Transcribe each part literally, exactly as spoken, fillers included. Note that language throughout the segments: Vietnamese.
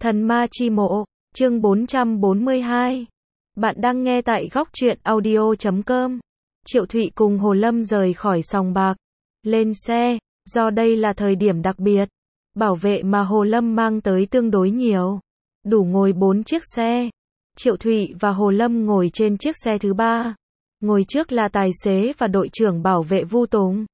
Thần ma chi mộ, chương bốn trăm bốn mươi hai. Bạn đang nghe tại góc truyện audio chấm com. Triệu Thụy cùng Hồ Lâm rời khỏi sòng bạc, lên xe, do đây là thời điểm đặc biệt. Bảo vệ mà Hồ Lâm mang tới tương đối nhiều, đủ ngồi bốn chiếc xe. Triệu Thụy và Hồ Lâm ngồi trên chiếc xe thứ ba. Ngồi trước là tài xế và đội trưởng bảo vệ Vu Tùng.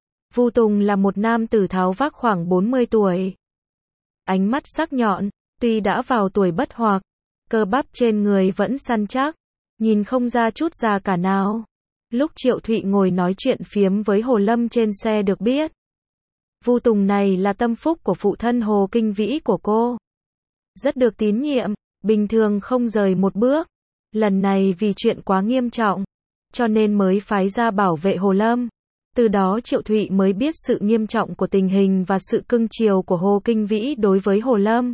Vu Tùng là một nam tử tháo vác khoảng bốn mươi tuổi. Ánh mắt sắc nhọn, tuy đã vào tuổi bất惑, cơ bắp trên người vẫn săn chắc, nhìn không ra chút già cả nào. Lúc Triệu Thụy ngồi nói chuyện phiếm với Hồ Lâm trên xe được biết, Vu Tùng này là tâm phúc của phụ thân Hồ Kinh Vĩ của cô. Rất được tín nhiệm, bình thường không rời một bước. Lần này vì chuyện quá nghiêm trọng, cho nên mới phái ra bảo vệ Hồ Lâm. Từ đó Triệu Thụy mới biết sự nghiêm trọng của tình hình và sự cưng chiều của Hồ Kinh Vĩ đối với Hồ Lâm.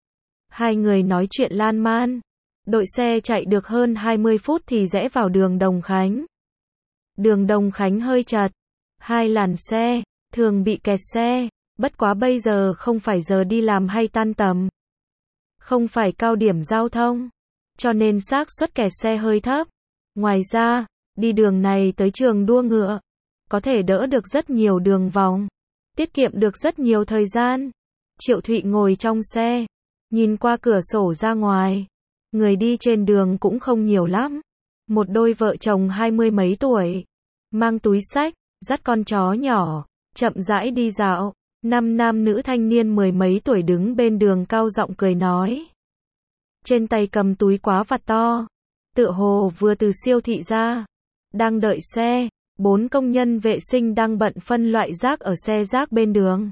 Hai người nói chuyện lan man. Đội xe chạy được hơn hai mươi phút thì rẽ vào đường Đồng Khánh. Đường Đồng Khánh hơi chật, hai làn xe, thường bị kẹt xe, bất quá bây giờ không phải giờ đi làm hay tan tầm. Không phải cao điểm giao thông, cho nên xác suất kẹt xe hơi thấp. Ngoài ra, đi đường này tới trường đua ngựa, có thể đỡ được rất nhiều đường vòng, tiết kiệm được rất nhiều thời gian. Triệu Thụy ngồi trong xe, nhìn qua cửa sổ ra ngoài. Người đi trên đường cũng không nhiều lắm. Một đôi vợ chồng hai mươi mấy tuổi, mang túi xách, dắt con chó nhỏ, chậm rãi đi dạo. Năm nam nữ thanh niên mười mấy tuổi đứng bên đường cao giọng cười nói. Trên tay cầm túi quá vặt to, tựa hồ vừa từ siêu thị ra. Đang đợi xe, bốn công nhân vệ sinh đang bận phân loại rác ở xe rác bên đường.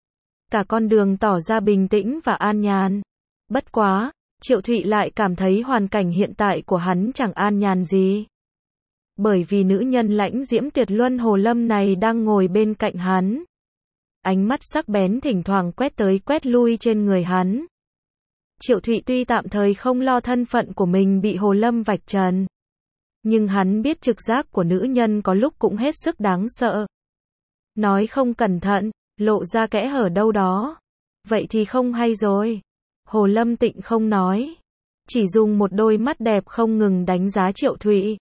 Cả con đường tỏ ra bình tĩnh và an nhàn. Bất quá, Triệu Thụy lại cảm thấy hoàn cảnh hiện tại của hắn chẳng an nhàn gì. Bởi vì nữ nhân lãnh diễm tuyệt luân Hồ Lâm này đang ngồi bên cạnh hắn. Ánh mắt sắc bén thỉnh thoảng quét tới quét lui trên người hắn. Triệu Thụy tuy tạm thời không lo thân phận của mình bị Hồ Lâm vạch trần, nhưng hắn biết trực giác của nữ nhân có lúc cũng hết sức đáng sợ. Nói không cẩn thận, lộ ra kẽ hở đâu đó, vậy thì không hay rồi. Hồ Lâm tịnh không nói, chỉ dùng một đôi mắt đẹp không ngừng đánh giá Triệu Thụy.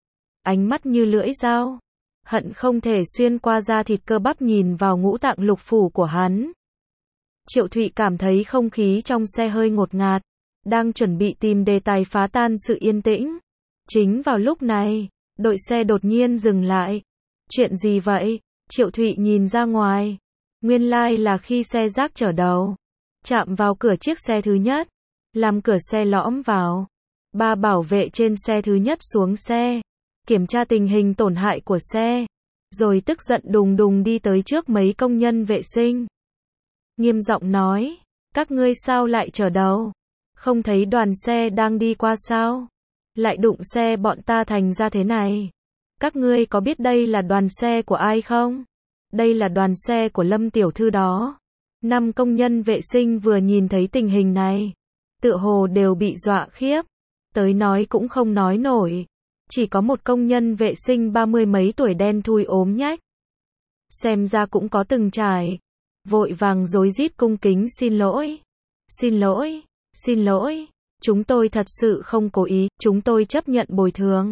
Ánh mắt như lưỡi dao, hận không thể xuyên qua da thịt cơ bắp nhìn vào ngũ tạng lục phủ của hắn. Triệu Thụy cảm thấy không khí trong xe hơi ngột ngạt, đang chuẩn bị tìm đề tài phá tan sự yên tĩnh. Chính vào lúc này, đội xe đột nhiên dừng lại. Chuyện gì vậy? Triệu Thụy nhìn ra ngoài. Nguyên lai là khi xe rác chở đầu chạm vào cửa chiếc xe thứ nhất, làm cửa xe lõm vào. Ba bảo vệ trên xe thứ nhất xuống xe, kiểm tra tình hình tổn hại của xe, rồi tức giận đùng đùng đi tới trước mấy công nhân vệ sinh. Nghiêm giọng nói, các ngươi sao lại chở đầu? Không thấy đoàn xe đang đi qua sao? Lại đụng xe bọn ta thành ra thế này. Các ngươi có biết đây là đoàn xe của ai không? Đây là đoàn xe của Lâm tiểu thư đó. Năm công nhân vệ sinh vừa nhìn thấy tình hình này, tựa hồ đều bị dọa khiếp, tới nói cũng không nói nổi. Chỉ có một công nhân vệ sinh ba mươi mấy tuổi đen thui ốm nhách, xem ra cũng có từng trải, vội vàng rối rít cung kính xin lỗi. Xin lỗi, xin lỗi, chúng tôi thật sự không cố ý, chúng tôi chấp nhận bồi thường.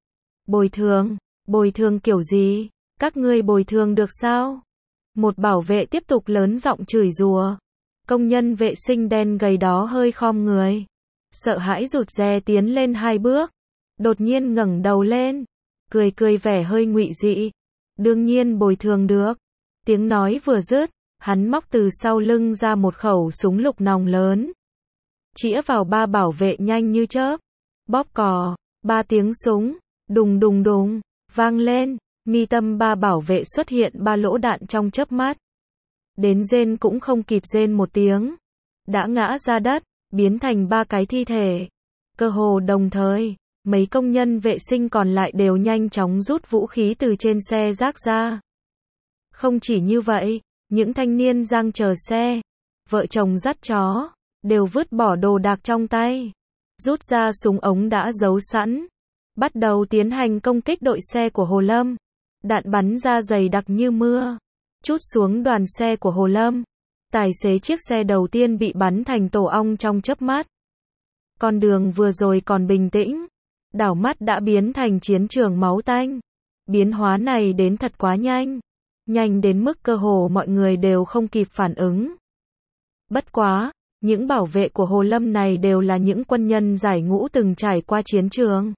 Bồi thường, bồi thường kiểu gì? Các ngươi bồi thường được sao? Một bảo vệ tiếp tục lớn giọng chửi rủa. Công nhân vệ sinh đen gầy đó hơi khom người, sợ hãi rụt rè tiến lên hai bước, đột nhiên ngẩng đầu lên, cười cười vẻ hơi ngụy dị. Đương nhiên bồi thường được. Tiếng nói vừa dứt, hắn móc từ sau lưng ra một khẩu súng lục nòng lớn, chĩa vào ba bảo vệ nhanh như chớp. Bóp cò, ba tiếng súng, đùng đùng đùng, vang lên. Mi tâm ba bảo vệ xuất hiện ba lỗ đạn trong chớp mắt. Đến rên cũng không kịp rên một tiếng, đã ngã ra đất, biến thành ba cái thi thể. Cơ hồ đồng thời, mấy công nhân vệ sinh còn lại đều nhanh chóng rút vũ khí từ trên xe rác ra. Không chỉ như vậy, những thanh niên đang chờ xe, vợ chồng dắt chó, đều vứt bỏ đồ đạc trong tay, rút ra súng ống đã giấu sẵn, bắt đầu tiến hành công kích đội xe của Hồ Lâm. Đạn bắn ra dày đặc như mưa, trút xuống đoàn xe của Hồ Lâm. Tài xế chiếc xe đầu tiên bị bắn thành tổ ong trong chớp mắt. Con đường vừa rồi còn bình tĩnh, đảo mắt đã biến thành chiến trường máu tanh. Biến hóa này đến thật quá nhanh, nhanh đến mức cơ hồ mọi người đều không kịp phản ứng. Bất quá, những bảo vệ của Hồ Lâm này đều là những quân nhân giải ngũ từng trải qua chiến trường.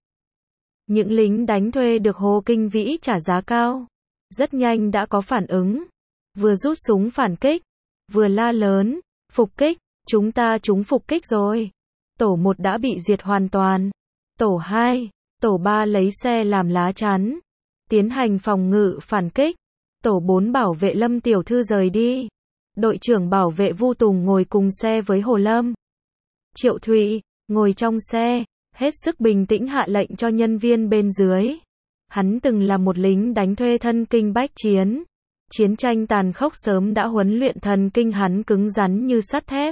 Những lính đánh thuê được Hồ Kinh Vĩ trả giá cao, rất nhanh đã có phản ứng, vừa rút súng phản kích, vừa la lớn, phục kích, chúng ta trúng phục kích rồi. Tổ một đã bị diệt hoàn toàn. Tổ hai, tổ ba lấy xe làm lá chắn, tiến hành phòng ngự phản kích. Tổ bốn bảo vệ Lâm tiểu thư rời đi. Đội trưởng bảo vệ Vu Tùng ngồi cùng xe với Hồ Lâm. Triệu Thụy, ngồi trong xe, hết sức bình tĩnh hạ lệnh cho nhân viên bên dưới. Hắn từng là một lính đánh thuê thân kinh bách chiến. Chiến tranh tàn khốc sớm đã huấn luyện thần kinh hắn cứng rắn như sắt thép.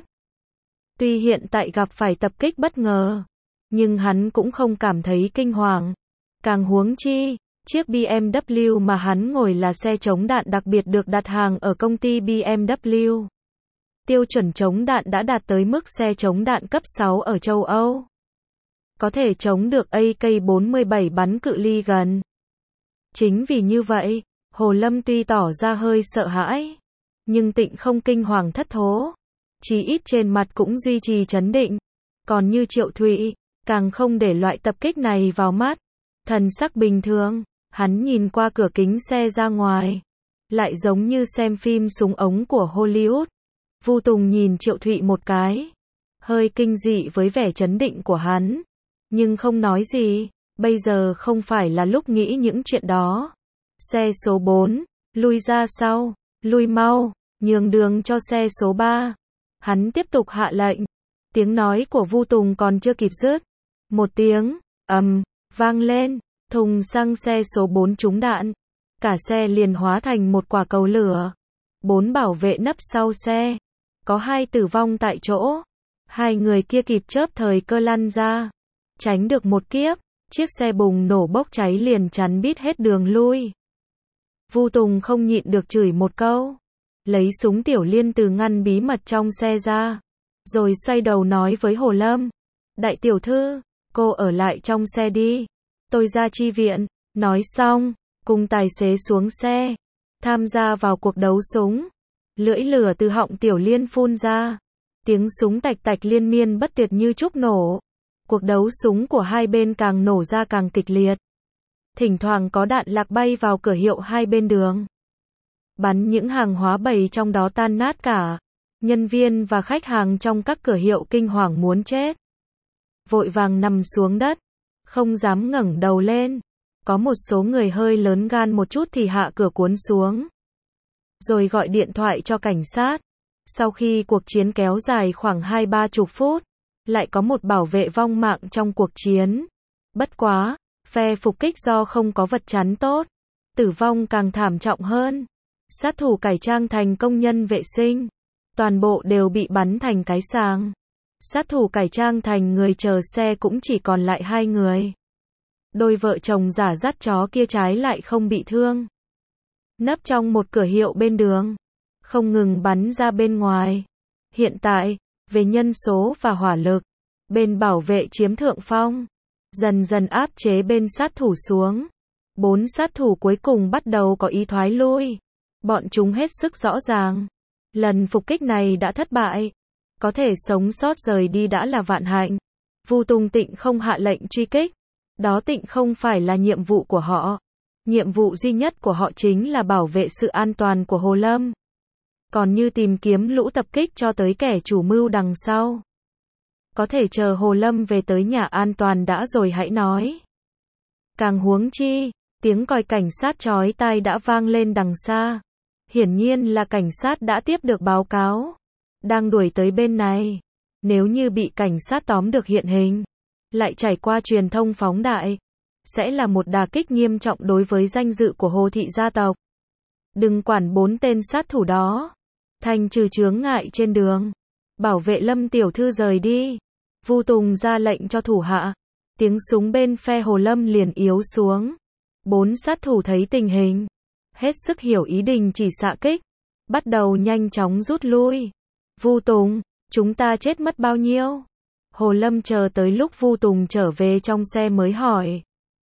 Tuy hiện tại gặp phải tập kích bất ngờ, nhưng hắn cũng không cảm thấy kinh hoàng. Càng huống chi, chiếc bê em vê mà hắn ngồi là xe chống đạn đặc biệt được đặt hàng ở công ty bê em vê. Tiêu chuẩn chống đạn đã đạt tới mức xe chống đạn cấp sáu ở châu Âu. Có thể chống được A K bốn mươi bảy bắn cự ly gần. Chính vì như vậy, Hồ Lâm tuy tỏ ra hơi sợ hãi, nhưng tịnh không kinh hoàng thất thố. Chí ít trên mặt cũng duy trì trấn định. Còn như Triệu Thụy, càng không để loại tập kích này vào mắt. Thần sắc bình thường, hắn nhìn qua cửa kính xe ra ngoài. Lại giống như xem phim súng ống của Hollywood. Vu Tùng nhìn Triệu Thụy một cái. Hơi kinh dị với vẻ trấn định của hắn. Nhưng không nói gì, bây giờ không phải là lúc nghĩ những chuyện đó. Xe số bốn, lui ra sau, lui mau, nhường đường cho xe số ba. Hắn tiếp tục hạ lệnh. Tiếng nói của Vu Tùng còn chưa kịp dứt. Một tiếng, ầm, vang lên, thùng xăng xe số bốn trúng đạn. Cả xe liền hóa thành một quả cầu lửa. Bốn bảo vệ nấp sau xe. Có hai tử vong tại chỗ. Hai người kia kịp chớp thời cơ lăn ra. Tránh được một kiếp, chiếc xe bùng nổ bốc cháy liền chắn bít hết đường lui. Vu Tùng không nhịn được chửi một câu. Lấy súng tiểu liên từ ngăn bí mật trong xe ra. Rồi xoay đầu nói với Hồ Lâm. Đại tiểu thư, cô ở lại trong xe đi. Tôi ra chi viện. Nói xong, cùng tài xế xuống xe. Tham gia vào cuộc đấu súng. Lưỡi lửa từ họng tiểu liên phun ra. Tiếng súng tạch tạch liên miên bất tuyệt như trúc nổ. Cuộc đấu súng của hai bên càng nổ ra càng kịch liệt. Thỉnh thoảng có đạn lạc bay vào cửa hiệu hai bên đường. Bắn những hàng hóa bày trong đó tan nát cả. Nhân viên và khách hàng trong các cửa hiệu kinh hoàng muốn chết. Vội vàng nằm xuống đất. Không dám ngẩng đầu lên. Có một số người hơi lớn gan một chút thì hạ cửa cuốn xuống. Rồi gọi điện thoại cho cảnh sát. Sau khi cuộc chiến kéo dài khoảng hai ba chục phút. Lại có một bảo vệ vong mạng trong cuộc chiến. Bất quá, phe phục kích do không có vật chắn tốt. Tử vong càng thảm trọng hơn. Sát thủ cải trang thành công nhân vệ sinh. Toàn bộ đều bị bắn thành cái sàng. Sát thủ cải trang thành người chờ xe cũng chỉ còn lại hai người. Đôi vợ chồng giả dắt chó kia trái lại không bị thương. Nấp trong một cửa hiệu bên đường. Không ngừng bắn ra bên ngoài. Hiện tại, về nhân số và hỏa lực, bên bảo vệ chiếm thượng phong. Dần dần áp chế bên sát thủ xuống. Bốn sát thủ cuối cùng bắt đầu có ý thoái lui. Bọn chúng hết sức rõ ràng. Lần phục kích này đã thất bại. Có thể sống sót rời đi đã là vạn hạnh. Vu Tùng tịnh không hạ lệnh truy kích. Đó tịnh không phải là nhiệm vụ của họ. Nhiệm vụ duy nhất của họ chính là bảo vệ sự an toàn của Hồ Lâm. Còn như tìm kiếm lũ tập kích cho tới kẻ chủ mưu đằng sau. Có thể chờ Hồ Lâm về tới nhà an toàn đã rồi hãy nói. Càng huống chi, tiếng còi cảnh sát chói tai đã vang lên đằng xa. Hiển nhiên là cảnh sát đã tiếp được báo cáo. Đang đuổi tới bên này. Nếu như bị cảnh sát tóm được hiện hình, lại trải qua truyền thông phóng đại, sẽ là một đả kích nghiêm trọng đối với danh dự của Hồ thị gia tộc. Đừng quản bốn tên sát thủ đó. Thanh trừ chướng ngại trên đường. Bảo vệ Lâm tiểu thư rời đi. Vu Tùng ra lệnh cho thủ hạ. Tiếng súng bên phe Hồ Lâm liền yếu xuống. Bốn sát thủ thấy tình hình. Hết sức hiểu ý đình chỉ xạ kích. bắt đầu nhanh chóng rút lui. Vu Tùng, chúng ta chết mất bao nhiêu? Hồ Lâm chờ tới lúc Vu Tùng trở về trong xe mới hỏi.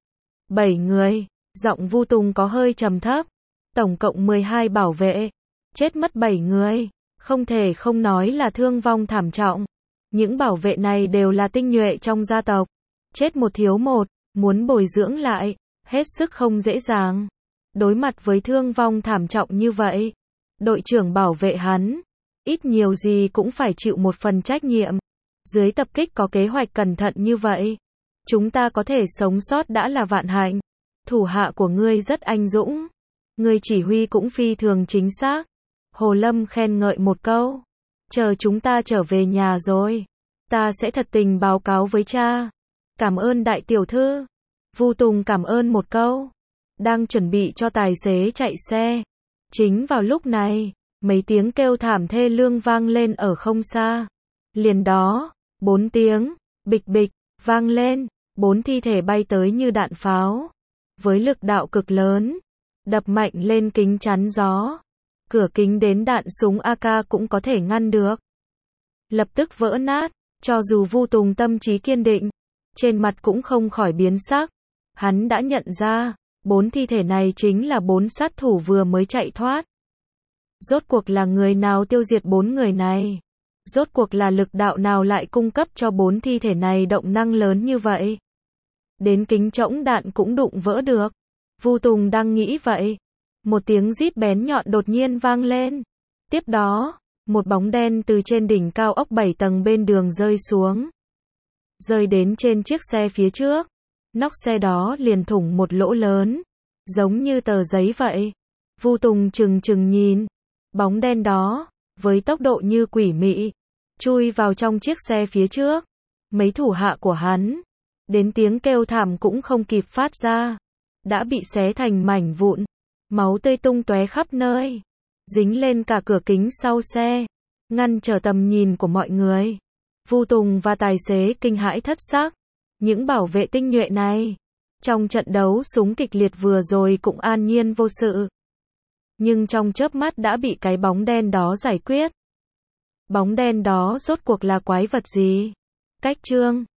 Bảy người, giọng Vu Tùng có hơi trầm thấp. Tổng cộng mười hai bảo vệ, chết mất bảy người, không thể không nói là thương vong thảm trọng. Những bảo vệ này đều là tinh nhuệ trong gia tộc, chết một thiếu một, muốn bồi dưỡng lại, hết sức không dễ dàng. Đối mặt với thương vong thảm trọng như vậy, đội trưởng bảo vệ hắn, ít nhiều gì cũng phải chịu một phần trách nhiệm. Dưới tập kích có kế hoạch cẩn thận như vậy, chúng ta có thể sống sót đã là vạn hạnh. Thủ hạ của ngươi rất anh dũng, ngươi chỉ huy cũng phi thường chính xác. Hồ Lâm khen ngợi một câu. Chờ chúng ta trở về nhà rồi, ta sẽ thật tình báo cáo với cha. Cảm ơn đại tiểu thư. Vu Tùng cảm ơn một câu, đang chuẩn bị cho tài xế chạy xe. Chính vào lúc này, mấy tiếng kêu thảm thê lương vang lên ở không xa. Liền đó, bốn tiếng, bịch bịch, vang lên, bốn thi thể bay tới như đạn pháo. Với lực đạo cực lớn, đập mạnh lên kính chắn gió. Cửa kính đến đạn súng a ca cũng có thể ngăn được. Lập tức vỡ nát, cho dù Vu Tùng tâm trí kiên định, trên mặt cũng không khỏi biến sắc. Hắn đã nhận ra, bốn thi thể này chính là bốn sát thủ vừa mới chạy thoát. Rốt cuộc là người nào tiêu diệt bốn người này? Rốt cuộc là lực đạo nào lại cung cấp cho bốn thi thể này động năng lớn như vậy? Đến kính trỗng đạn cũng đụng vỡ được. Vu Tùng đang nghĩ vậy, một tiếng rít bén nhọn đột nhiên vang lên. Tiếp đó, một bóng đen từ trên đỉnh cao ốc bảy tầng bên đường rơi xuống. Rơi đến trên chiếc xe phía trước. Nóc xe đó liền thủng một lỗ lớn, giống như tờ giấy vậy. Vu Tùng chừng chừng nhìn, bóng đen đó, với tốc độ như quỷ mị, chui vào trong chiếc xe phía trước. Mấy thủ hạ của hắn, đến tiếng kêu thảm cũng không kịp phát ra, đã bị xé thành mảnh vụn, máu tươi tung tóe khắp nơi, dính lên cả cửa kính sau xe, ngăn trở tầm nhìn của mọi người. Vu Tùng và tài xế kinh hãi thất sắc. Những bảo vệ tinh nhuệ này, trong trận đấu súng kịch liệt vừa rồi cũng an nhiên vô sự. Nhưng trong chớp mắt đã bị cái bóng đen đó giải quyết. Bóng đen đó rốt cuộc là quái vật gì? Cách chương